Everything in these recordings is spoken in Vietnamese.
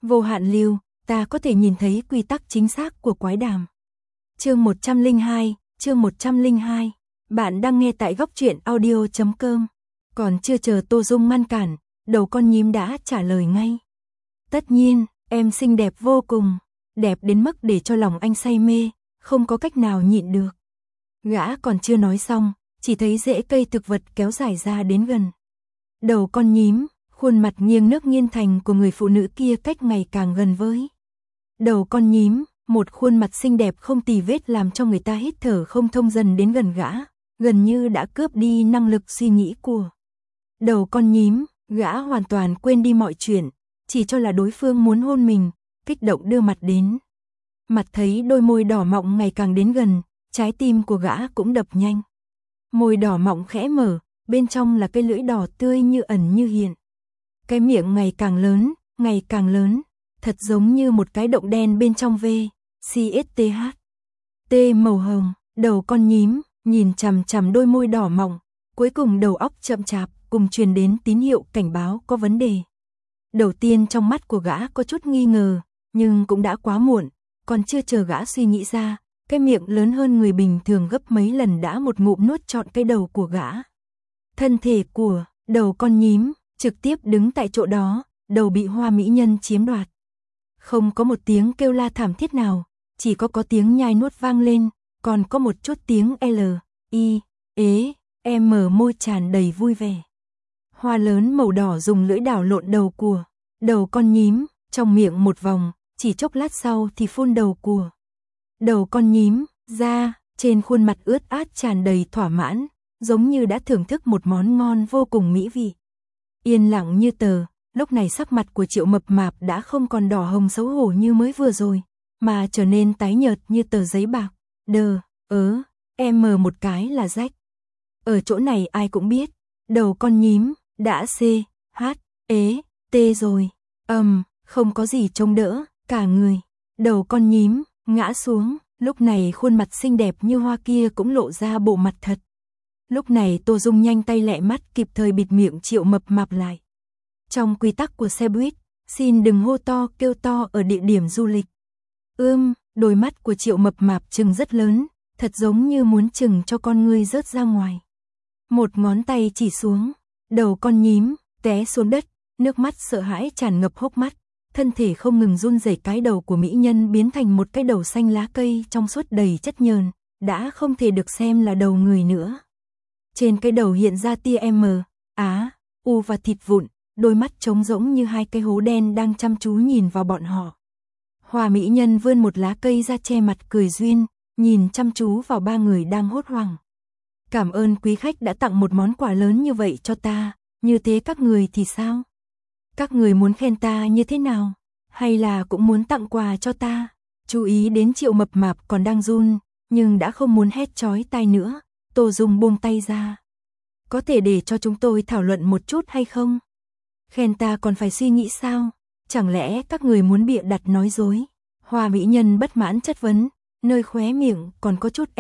Vô hạn lưu, ta có thể nhìn thấy quy tắc chính xác của quái đàm. Chương 102. Bạn đang nghe tại góc truyện audio.com. Còn chưa chờ Tô Dung ngăn cản, đầu con nhím đã trả lời ngay. Tất nhiên, em xinh đẹp vô cùng, đẹp đến mức để cho lòng anh say mê, không có cách nào nhịn được. Gã còn chưa nói xong, chỉ thấy rễ cây thực vật kéo dài ra đến gần. Đầu con nhím, khuôn mặt nghiêng nước nghiêng thành của người phụ nữ kia cách ngày càng gần với. Đầu con nhím, một khuôn mặt xinh đẹp không tì vết làm cho người ta hít thở không thông dần đến gần gã, gần như đã cướp đi năng lực suy nghĩ của. Đầu con nhím, gã hoàn toàn quên đi mọi chuyện, chỉ cho là đối phương muốn hôn mình, kích động đưa mặt đến. Mặt thấy đôi môi đỏ mọng ngày càng đến gần, trái tim của gã cũng đập nhanh. Môi đỏ mọng khẽ mở, bên trong là cái lưỡi đỏ tươi như ẩn như hiện. Cái miệng ngày càng lớn, thật giống như một cái động đen bên trong CSTH. T màu hồng, đầu con nhím, nhìn chằm chằm đôi môi đỏ mọng, cuối cùng đầu óc chậm chạp, cùng truyền đến tín hiệu cảnh báo có vấn đề. Đầu tiên trong mắt của gã có chút nghi ngờ, nhưng cũng đã quá muộn, còn chưa chờ gã suy nghĩ ra, cái miệng lớn hơn người bình thường gấp mấy lần đã một ngụm nuốt trọn cái đầu của gã. Thân thể của đầu con nhím trực tiếp đứng tại chỗ đó, đầu bị Hoa mỹ nhân chiếm đoạt. Không có một tiếng kêu la thảm thiết nào, chỉ có tiếng nhai nuốt vang lên, còn có một chút tiếng L, I, ế, M môi tràn đầy vui vẻ. Hoa lớn màu đỏ dùng lưỡi đảo lộn đầu của đầu con nhím, trong miệng một vòng, chỉ chốc lát sau thì phun đầu của đầu con nhím ra, trên khuôn mặt ướt át tràn đầy thỏa mãn, giống như đã thưởng thức một món ngon vô cùng mỹ vị. Yên lặng như tờ, lúc này sắc mặt của Triệu Mập Mạp đã không còn đỏ hồng xấu hổ như mới vừa rồi, mà trở nên tái nhợt như tờ giấy bạc. M một cái là rách. Ở chỗ này ai cũng biết, đầu con nhím đã T rồi. Không có gì chống đỡ, cả người đầu con nhím ngã xuống, lúc này khuôn mặt xinh đẹp như hoa kia cũng lộ ra bộ mặt thật. Lúc này Tô Dung nhanh tay lẹ mắt kịp thời bịt miệng Triệu Mập Mạp lại. Trong quy tắc của xe buýt, xin đừng hô to kêu to ở địa điểm du lịch. Đôi mắt của Triệu Mập Mạp trừng rất lớn, thật giống như muốn trừng cho con ngươi rớt ra ngoài. Một ngón tay chỉ xuống, đầu con nhím té xuống đất, nước mắt sợ hãi tràn ngập hốc mắt, thân thể không ngừng run rẩy, cái đầu của mỹ nhân biến thành một cái đầu xanh lá cây trong suốt đầy chất nhờn, đã không thể được xem là đầu người nữa. Trên cái đầu hiện ra tia M, U và thịt vụn, đôi mắt trống rỗng như hai cái hố đen đang chăm chú nhìn vào bọn họ. Hoa mỹ nhân vươn một lá cây ra che mặt cười duyên, nhìn chăm chú vào ba người đang hốt hoảng. Cảm ơn quý khách đã tặng một món quà lớn như vậy cho ta, như thế các người thì sao? Các người muốn khen ta như thế nào? Hay là cũng muốn tặng quà cho ta? Chú ý đến Triệu Mập Mạp còn đang run, nhưng đã không muốn hét chói tai nữa. Tô Dung buông tay ra. Có thể để cho chúng tôi thảo luận một chút hay không? Khen ta còn phải suy nghĩ sao? Chẳng lẽ các người muốn bịa đặt nói dối? Hoa mỹ nhân bất mãn chất vấn, nơi khóe miệng còn có chút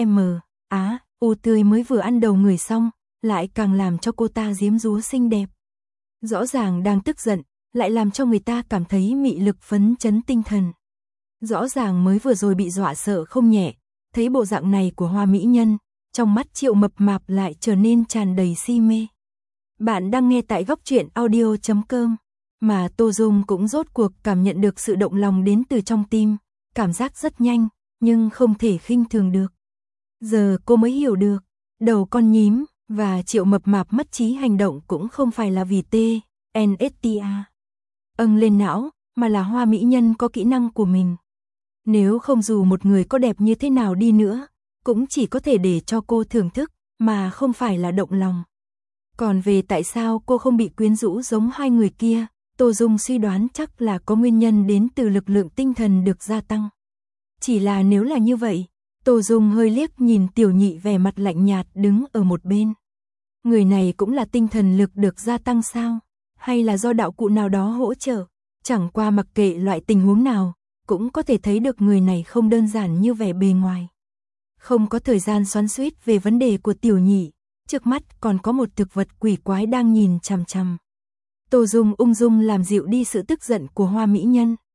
U tươi mới vừa ăn đầu người xong, lại càng làm cho cô ta diếm dúa xinh đẹp. Rõ ràng đang tức giận, lại làm cho người ta cảm thấy mị lực phấn chấn tinh thần. Rõ ràng mới vừa rồi bị dọa sợ không nhẹ, thấy bộ dạng này của Hoa mỹ nhân, trong mắt Triệu Mập Mạp lại trở nên tràn đầy si mê. Bạn đang nghe tại góc truyện audio.com, mà Tô Dung cũng rốt cuộc cảm nhận được sự động lòng đến từ trong tim, cảm giác rất nhanh, nhưng không thể khinh thường được. Giờ cô mới hiểu được, đầu con nhím và Triệu Mập Mạp mất trí hành động cũng không phải là vì TNSTA lên não, mà là Hoa mỹ nhân có kỹ năng của mình. Nếu không dù một người có đẹp như thế nào đi nữa, cũng chỉ có thể để cho cô thưởng thức, mà không phải là động lòng. Còn về tại sao cô không bị quyến rũ giống hai người kia, Tô Dung suy đoán chắc là có nguyên nhân đến từ lực lượng tinh thần được gia tăng. Chỉ là nếu là như vậy, Tô Dung hơi liếc nhìn Tiểu Nhị vẻ mặt lạnh nhạt đứng ở một bên. Người này cũng là tinh thần lực được gia tăng sao? Hay là do đạo cụ nào đó hỗ trợ? Chẳng qua mặc kệ loại tình huống nào, cũng có thể thấy được người này không đơn giản như vẻ bề ngoài. Không có thời gian xoắn xuýt về vấn đề của Tiểu Nhị, trước mắt còn có một thực vật quỷ quái đang nhìn chằm chằm. Tô Dung ung dung làm dịu đi sự tức giận của Hoa mỹ nhân.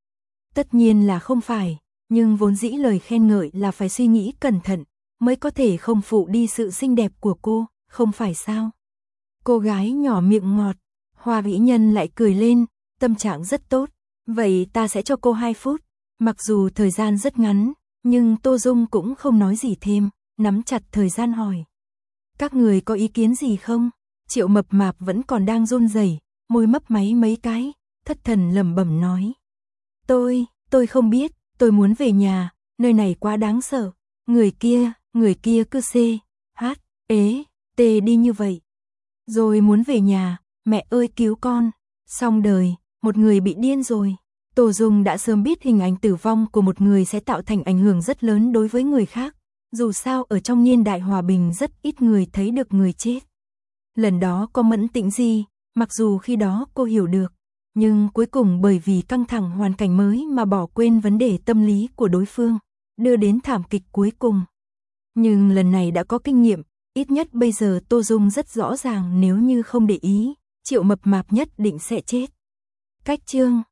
Tất nhiên là không phải, nhưng vốn dĩ lời khen ngợi là phải suy nghĩ cẩn thận, mới có thể không phụ đi sự xinh đẹp của cô, không phải sao? Cô gái nhỏ miệng ngọt, Hoa Vĩ Nhân lại cười lên, tâm trạng rất tốt, vậy ta sẽ cho cô 2 phút, mặc dù thời gian rất ngắn, nhưng Tô Dung cũng không nói gì thêm, nắm chặt thời gian hỏi. Các người có ý kiến gì không? Triệu Mập Mạp vẫn còn đang run rẩy, môi mấp máy mấy cái, thất thần lẩm bẩm nói. Tôi không biết, tôi muốn về nhà, nơi này quá đáng sợ, người kia cứ đi như vậy. Rồi muốn về nhà, mẹ ơi cứu con, xong đời, một người bị điên rồi. Tô Dung đã sớm biết hình ảnh tử vong của một người sẽ tạo thành ảnh hưởng rất lớn đối với người khác, dù sao ở trong niên đại hòa bình rất ít người thấy được người chết. Lần đó có Mẫn Tĩnh Di, mặc dù khi đó cô hiểu được, nhưng cuối cùng bởi vì căng thẳng hoàn cảnh mới mà bỏ quên vấn đề tâm lý của đối phương, đưa đến thảm kịch cuối cùng. Nhưng lần này đã có kinh nghiệm, ít nhất bây giờ Tô Dung rất rõ ràng nếu như không để ý, Triệu Mập Mạp nhất định sẽ chết. Cách chương